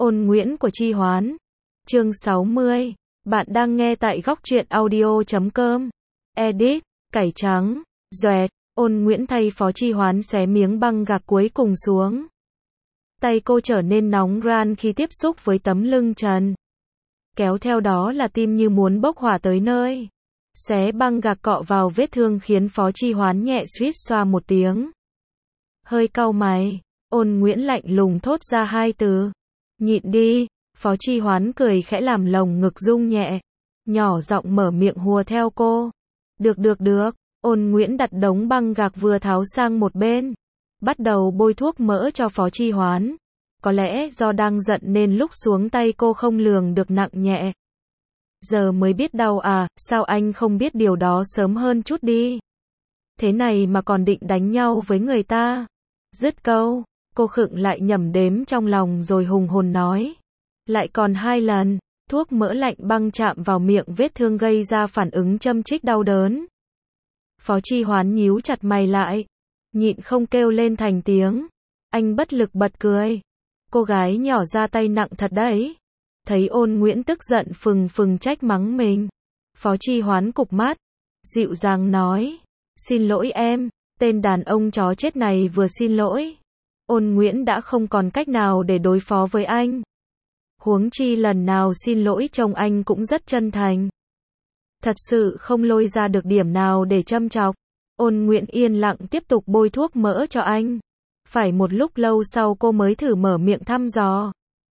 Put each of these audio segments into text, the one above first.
Ôn Nguyễn của Chi Hoán. Chương 60. Bạn đang nghe tại góc truyện audio.com. Edit. Cải trắng. Doẹt. Ôn Nguyễn thay Phó Chi Hoán xé miếng băng gạc cuối cùng xuống. Tay cô trở nên nóng ran khi tiếp xúc với tấm lưng trần. Kéo theo đó là tim như muốn bốc hỏa tới nơi. Xé băng gạc cọ vào vết thương khiến Phó Chi Hoán nhẹ suýt xoa một tiếng. Hơi cau mày, Ôn Nguyễn lạnh lùng thốt ra hai từ. Nhịn đi. Phó Chi Hoán cười khẽ làm lồng ngực rung nhẹ. Nhỏ giọng mở miệng hùa theo cô. Được. Ôn Nguyễn đặt đống băng gạc vừa tháo sang một bên. Bắt đầu bôi thuốc mỡ cho Phó Chi Hoán. Có lẽ do đang giận nên lúc xuống tay cô không lường được nặng nhẹ. Giờ mới biết đau à, sao anh không biết điều đó sớm hơn chút đi. Thế này mà còn định đánh nhau với người ta. Dứt câu, cô khựng lại nhẩm đếm trong lòng rồi hùng hồn nói. Lại còn 2 lần, thuốc mỡ lạnh băng chạm vào miệng vết thương gây ra phản ứng châm chích đau đớn. Phó Chi Hoán nhíu chặt mày lại, nhịn không kêu lên thành tiếng. Anh bất lực bật cười. Cô gái nhỏ ra tay nặng thật đấy. Thấy Ôn Nguyễn tức giận phừng trách mắng mình. Phó Chi Hoán cụp mắt, dịu dàng nói. Xin lỗi em, tên đàn ông chó chết này vừa xin lỗi. Ôn Nguyễn đã không còn cách nào để đối phó với anh. Huống chi lần nào xin lỗi chồng anh cũng rất chân thành. Thật sự không lôi ra được điểm nào để châm chọc. Ôn Nguyễn yên lặng tiếp tục bôi thuốc mỡ cho anh. Phải một lúc lâu sau cô mới thử mở miệng thăm dò.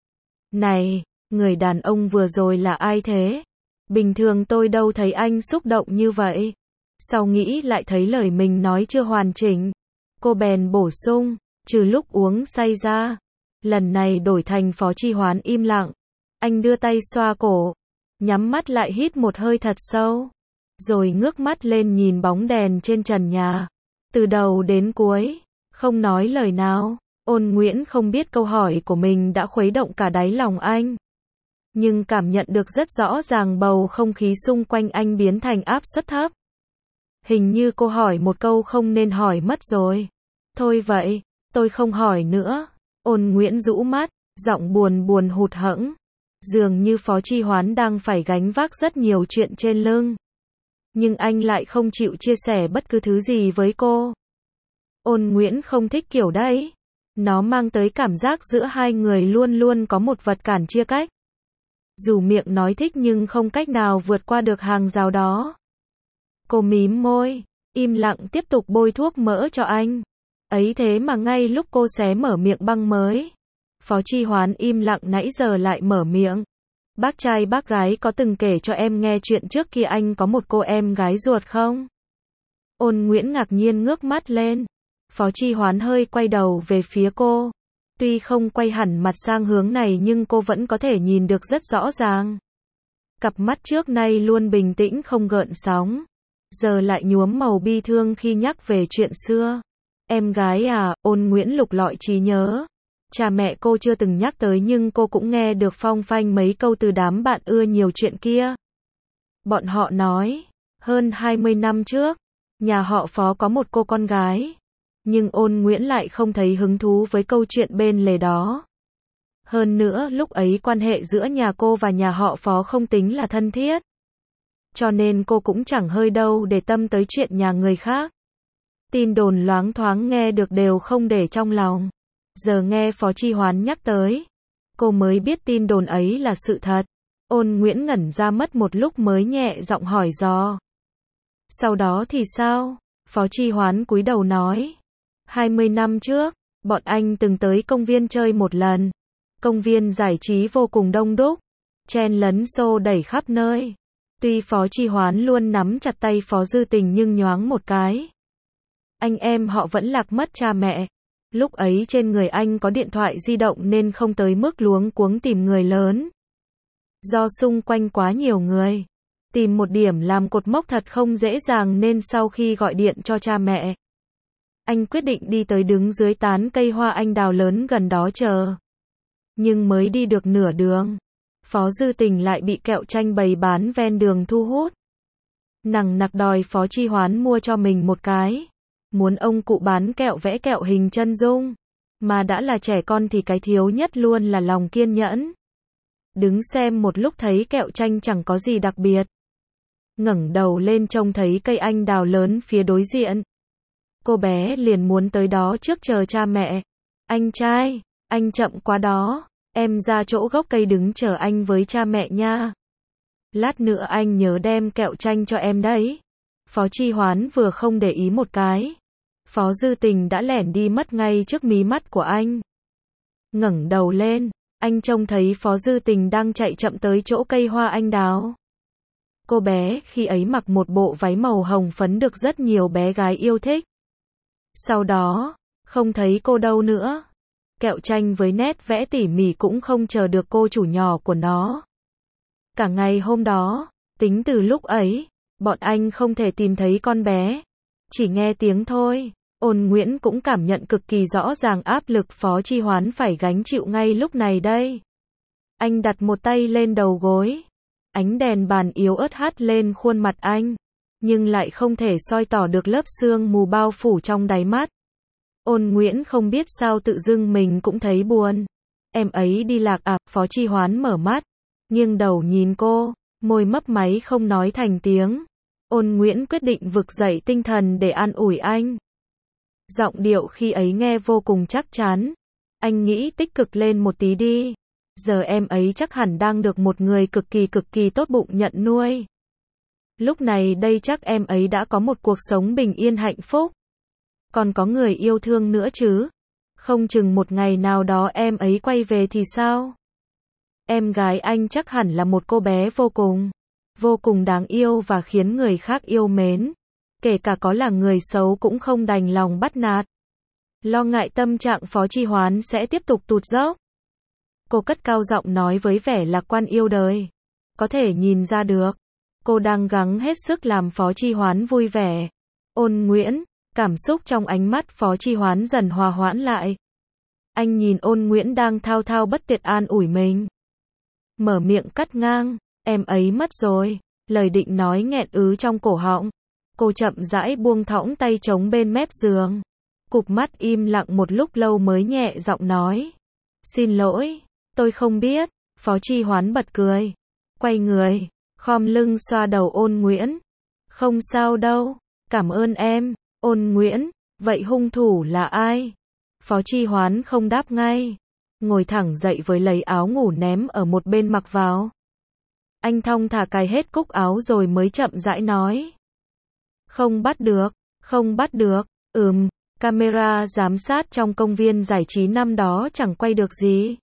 Này, người đàn ông vừa rồi là ai thế? Bình thường tôi đâu thấy anh xúc động như vậy. Sau nghĩ lại thấy lời mình nói chưa hoàn chỉnh. Cô bèn bổ sung, trừ lúc uống say ra. Lần này đổi thành Phó Chi Hoán im lặng. Anh đưa tay xoa cổ. Nhắm mắt lại hít một hơi thật sâu. Rồi ngước mắt lên nhìn bóng đèn trên trần nhà. Từ đầu đến cuối, không nói lời nào. Ôn Nguyễn không biết câu hỏi của mình đã khuấy động cả đáy lòng anh. Nhưng cảm nhận được rất rõ ràng bầu không khí xung quanh anh biến thành áp suất thấp. Hình như cô hỏi một câu không nên hỏi mất rồi. Thôi vậy, tôi không hỏi nữa. Ôn Nguyễn rũ mắt, giọng buồn hụt hẫng. Dường như Phó Chi Hoán đang phải gánh vác rất nhiều chuyện trên lưng. Nhưng anh lại không chịu chia sẻ bất cứ thứ gì với cô. Ôn Nguyễn không thích kiểu đấy. Nó mang tới cảm giác giữa hai người luôn luôn có một vật cản chia cách. Dù miệng nói thích nhưng không cách nào vượt qua được hàng rào đó. Cô mím môi, im lặng tiếp tục bôi thuốc mỡ cho anh. Ấy thế mà ngay lúc cô xé mở miệng băng mới, Phó Chi Hoán im lặng nãy giờ lại mở miệng. Bác trai bác gái có từng kể cho em nghe chuyện trước kia anh có một cô em gái ruột không? Ôn Nguyễn ngạc nhiên ngước mắt lên. Phó Chi Hoán hơi quay đầu về phía cô. Tuy không quay hẳn mặt sang hướng này nhưng cô vẫn có thể nhìn được rất rõ ràng. Cặp mắt trước nay luôn bình tĩnh không gợn sóng. Giờ lại nhuốm màu bi thương khi nhắc về chuyện xưa. Em gái à, Ôn Nguyễn lục lọi trí nhớ. Cha mẹ cô chưa từng nhắc tới nhưng cô cũng nghe được phong phanh mấy câu từ đám bạn ưa nhiều chuyện kia. Bọn họ nói, hơn 20 năm trước, nhà họ Phó có một cô con gái. Nhưng Ôn Nguyễn lại không thấy hứng thú với câu chuyện bên lề đó. Hơn nữa lúc ấy quan hệ giữa nhà cô và nhà họ Phó không tính là thân thiết. Cho nên cô cũng chẳng hơi đâu để tâm tới chuyện nhà người khác. Tin đồn loáng thoáng nghe được đều không để trong lòng. Giờ nghe Phó Chi Hoán nhắc tới, cô mới biết tin đồn ấy là sự thật. Ôn Nguyễn ngẩn ra mất một lúc mới nhẹ giọng hỏi dò. Sau đó thì sao? Phó Chi Hoán cúi đầu nói. 20 năm trước, bọn anh từng tới công viên chơi một lần. Công viên giải trí vô cùng đông đúc, chen lấn xô đẩy khắp nơi. Tuy Phó Chi Hoán luôn nắm chặt tay Phó Dư Tình nhưng nhoáng một cái. Anh em họ vẫn lạc mất cha mẹ. Lúc ấy trên người anh có điện thoại di động nên không tới mức luống cuống tìm người lớn. Do xung quanh quá nhiều người, tìm một điểm làm cột mốc thật không dễ dàng nên sau khi gọi điện cho cha mẹ, anh quyết định đi tới đứng dưới tán cây hoa anh đào lớn gần đó chờ. Nhưng mới đi được nửa đường, Phó Dư Tình lại bị kẹo chanh bày bán ven đường thu hút. Nằng nặc đòi Phó Chi Hoán mua cho mình một cái. Muốn ông cụ bán kẹo vẽ kẹo hình chân dung. Mà đã là trẻ con thì cái thiếu nhất luôn là lòng kiên nhẫn. Đứng xem một lúc thấy kẹo chanh chẳng có gì đặc biệt. Ngẩng đầu lên trông thấy cây anh đào lớn phía đối diện. Cô bé liền muốn tới đó trước chờ cha mẹ. Anh trai, anh chậm quá đó, em ra chỗ gốc cây đứng chờ anh với cha mẹ nha. Lát nữa anh nhớ đem kẹo chanh cho em đấy. Phó Chi Hoán vừa không để ý một cái. Phó Dư Tình đã lẻn đi mất ngay trước mí mắt của anh. Ngẩng đầu lên, anh trông thấy Phó Dư Tình đang chạy chậm tới chỗ cây hoa anh đào. Cô bé khi ấy mặc một bộ váy màu hồng phấn được rất nhiều bé gái yêu thích. Sau đó, không thấy cô đâu nữa. Kẹo chanh với nét vẽ tỉ mỉ cũng không chờ được cô chủ nhỏ của nó. Cả ngày hôm đó, tính từ lúc ấy, bọn anh không thể tìm thấy con bé. Chỉ nghe tiếng thôi. Ôn Nguyễn cũng cảm nhận cực kỳ rõ ràng áp lực Phó Chi Hoán phải gánh chịu ngay lúc này đây. Anh đặt một tay lên đầu gối. Ánh đèn bàn yếu ớt hắt lên khuôn mặt anh, nhưng lại không thể soi tỏ được lớp sương mù bao phủ trong đáy mắt. Ôn Nguyễn không biết sao tự dưng mình cũng thấy buồn. Em ấy đi lạc à? Phó Chi Hoán mở mắt, nghiêng đầu nhìn cô, môi mấp máy không nói thành tiếng. Ôn Nguyễn quyết định vực dậy tinh thần để an ủi anh. Giọng điệu khi ấy nghe vô cùng chắc chắn. Anh nghĩ tích cực lên một tí đi. Giờ em ấy chắc hẳn đang được một người cực kỳ tốt bụng nhận nuôi. Lúc này đây chắc em ấy đã có một cuộc sống bình yên hạnh phúc. Còn có người yêu thương nữa chứ. Không chừng một ngày nào đó em ấy quay về thì sao? Em gái anh chắc hẳn là một cô bé vô cùng đáng yêu và khiến người khác yêu mến. Kể cả có là người xấu cũng không đành lòng bắt nạt. Lo ngại tâm trạng Phó Chi Hoán sẽ tiếp tục tụt dốc. Cô cất cao giọng nói với vẻ lạc quan yêu đời. Có thể nhìn ra được, cô đang gắng hết sức làm Phó Chi Hoán vui vẻ. Ôn Nguyễn, cảm xúc trong ánh mắt Phó Chi Hoán dần hòa hoãn lại. Anh nhìn Ôn Nguyễn đang thao thao bất tuyệt an ủi mình. Mở miệng cắt ngang, em ấy mất rồi, lời định nói nghẹn ứ trong cổ họng. Cô chậm rãi buông thõng tay trống bên mép giường. Cụp mắt im lặng một lúc lâu mới nhẹ giọng nói. Xin lỗi, tôi không biết. Phó Chi Hoán bật cười. Quay người, khom lưng xoa đầu Ôn Nguyễn. Không sao đâu, cảm ơn em. Ôn Nguyễn, vậy hung thủ là ai? Phó Chi Hoán không đáp ngay. Ngồi thẳng dậy với lấy áo ngủ ném ở một bên mặc vào. Anh thong thả cài hết cúc áo rồi mới chậm rãi nói. Không bắt được, camera giám sát trong công viên giải trí năm đó chẳng quay được gì.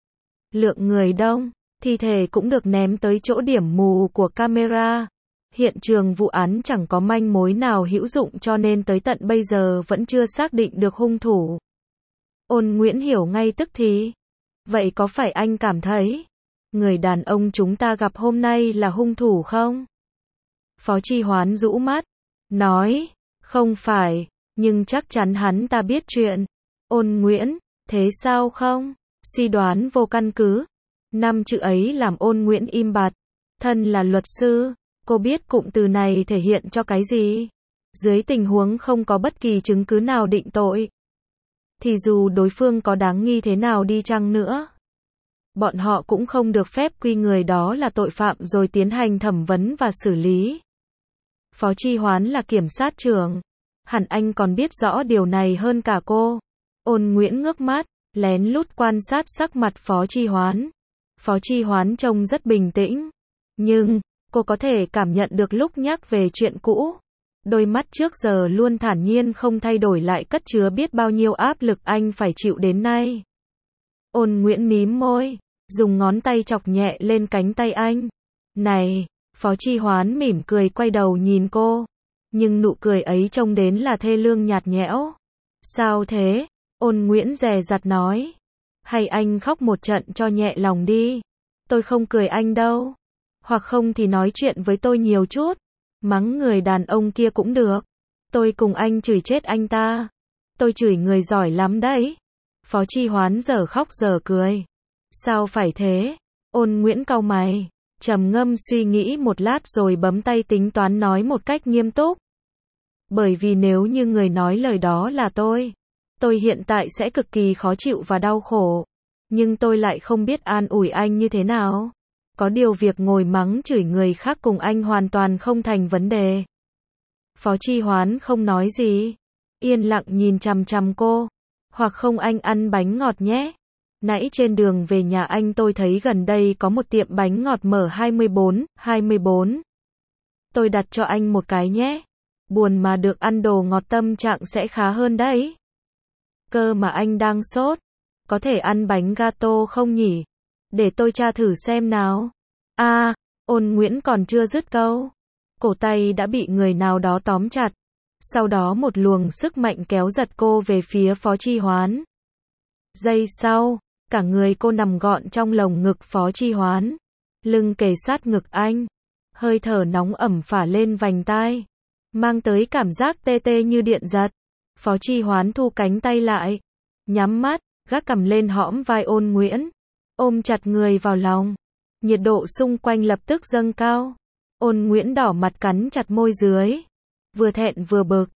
Lượng người đông, thi thể cũng được ném tới chỗ điểm mù của camera. Hiện trường vụ án chẳng có manh mối nào hữu dụng cho nên tới tận bây giờ vẫn chưa xác định được hung thủ. Ôn Nguyễn hiểu ngay tức thì. Vậy có phải anh cảm thấy người đàn ông chúng ta gặp hôm nay là hung thủ không? Phó Chi Hoán rũ mắt, nói, không phải, nhưng chắc chắn hắn ta biết chuyện. Ôn Nguyễn, thế sao không? Suy đoán vô căn cứ. 5 chữ ấy làm Ôn Nguyễn im bặt. Thân là luật sư, cô biết cụm từ này thể hiện cho cái gì? Dưới tình huống không có bất kỳ chứng cứ nào định tội, thì dù đối phương có đáng nghi thế nào đi chăng nữa, bọn họ cũng không được phép quy người đó là tội phạm rồi tiến hành thẩm vấn và xử lý. Phó Chi Hoán là kiểm sát trưởng, hẳn anh còn biết rõ điều này hơn cả cô. Ôn Nguyễn ngước mắt, lén lút quan sát sắc mặt Phó Chi Hoán. Phó Chi Hoán trông rất bình tĩnh, nhưng cô có thể cảm nhận được lúc nhắc về chuyện cũ, đôi mắt trước giờ luôn thản nhiên không thay đổi lại cất chứa biết bao nhiêu áp lực anh phải chịu đến nay. Ôn Nguyễn mím môi, dùng ngón tay chọc nhẹ lên cánh tay anh. Này, Phó Chi Hoán mỉm cười quay đầu nhìn cô, nhưng nụ cười ấy trông đến là thê lương nhạt nhẽo. Sao thế? Ôn Nguyễn dè dặt nói. Hay anh khóc một trận cho nhẹ lòng đi. Tôi không cười anh đâu. Hoặc không thì nói chuyện với tôi nhiều chút. Mắng người đàn ông kia cũng được. Tôi cùng anh chửi chết anh ta. Tôi chửi người giỏi lắm đấy. Phó Chi Hoán giờ khóc giờ cười. Sao phải thế? Ôn Nguyễn cau mày, trầm ngâm suy nghĩ một lát rồi bấm tay tính toán nói một cách nghiêm túc. Bởi vì nếu như người nói lời đó là tôi, Tôi hiện tại sẽ cực kỳ khó chịu và đau khổ. Nhưng tôi lại không biết an ủi anh như thế nào. Có điều việc ngồi mắng chửi người khác cùng anh hoàn toàn không thành vấn đề. Phó Chi Hoán không nói gì. Yên lặng nhìn chằm chằm cô. Hoặc không anh ăn bánh ngọt nhé. Nãy trên đường về nhà anh tôi thấy gần đây có một tiệm bánh ngọt mở 24. Tôi đặt cho anh một cái nhé. Buồn mà được ăn đồ ngọt tâm trạng sẽ khá hơn đấy. Cơ mà anh đang sốt. Có thể ăn bánh gato không nhỉ? Để tôi tra thử xem nào. Ôn Nguyễn còn chưa dứt câu. Cổ tay đã bị người nào đó tóm chặt. Sau đó một luồng sức mạnh kéo giật cô về phía Phó Chi Hoán. Giây sau, cả người cô nằm gọn trong lồng ngực Phó Chi Hoán. Lưng kề sát ngực anh. Hơi thở nóng ẩm phả lên vành tai. Mang tới cảm giác tê tê như điện giật. Phó Chi Hoán thu cánh tay lại. Nhắm mắt, gác cằm lên hõm vai Ôn Nguyễn. Ôm chặt người vào lòng. Nhiệt độ xung quanh lập tức dâng cao. Ôn Nguyễn đỏ mặt cắn chặt môi dưới. Vừa thẹn vừa bực.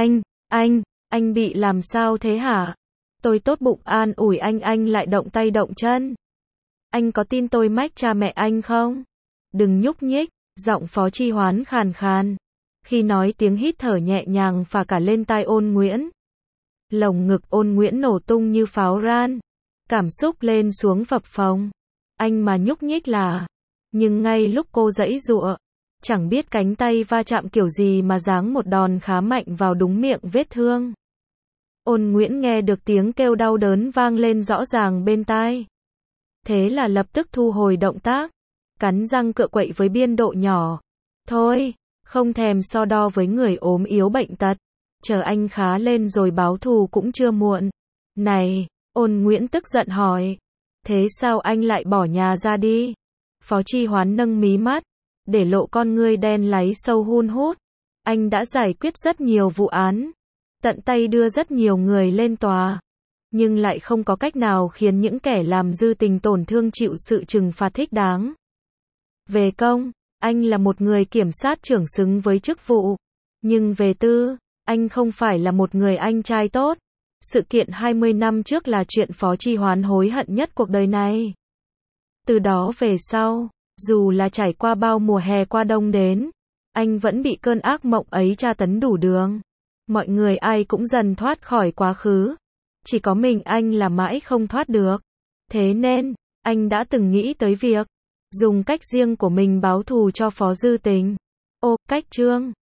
Anh bị làm sao thế hả? Tôi tốt bụng an ủi anh lại động tay động chân. Anh có tin tôi mách cha mẹ anh không? Đừng nhúc nhích, giọng Phó Chi Hoán khàn khàn. Khi nói tiếng hít thở nhẹ nhàng phả cả lên tai Ôn Nguyễn. Lồng ngực Ôn Nguyễn nổ tung như pháo ran. Cảm xúc lên xuống phập phồng. Anh mà nhúc nhích là. Nhưng ngay lúc cô giãy giụa, chẳng biết cánh tay va chạm kiểu gì mà giáng một đòn khá mạnh vào đúng miệng vết thương. Ôn Nguyễn nghe được tiếng kêu đau đớn vang lên rõ ràng bên tai. Thế là lập tức thu hồi động tác. Cắn răng cựa quậy với biên độ nhỏ. Thôi, không thèm so đo với người ốm yếu bệnh tật. Chờ anh khá lên rồi báo thù cũng chưa muộn. Này, Ôn Nguyễn tức giận hỏi. Thế sao anh lại bỏ nhà ra đi? Phó Chi Hoán nâng mí mắt. Để lộ con ngươi đen láy sâu hun hút. Anh đã giải quyết rất nhiều vụ án. Tận tay đưa rất nhiều người lên tòa. Nhưng lại không có cách nào khiến những kẻ làm dư tình tổn thương chịu sự trừng phạt thích đáng. Về công, anh là một người kiểm sát trưởng xứng với chức vụ. Nhưng về tư, anh không phải là một người anh trai tốt. Sự kiện 20 năm trước là chuyện Phó Chi Hoán hối hận nhất cuộc đời này. Từ đó về sau, dù là trải qua bao mùa hè qua đông đến, anh vẫn bị cơn ác mộng ấy tra tấn đủ đường. Mọi người ai cũng dần thoát khỏi quá khứ. Chỉ có mình anh là mãi không thoát được. Thế nên, anh đã từng nghĩ tới việc dùng cách riêng của mình báo thù cho Phó Dư Tình. Cách chương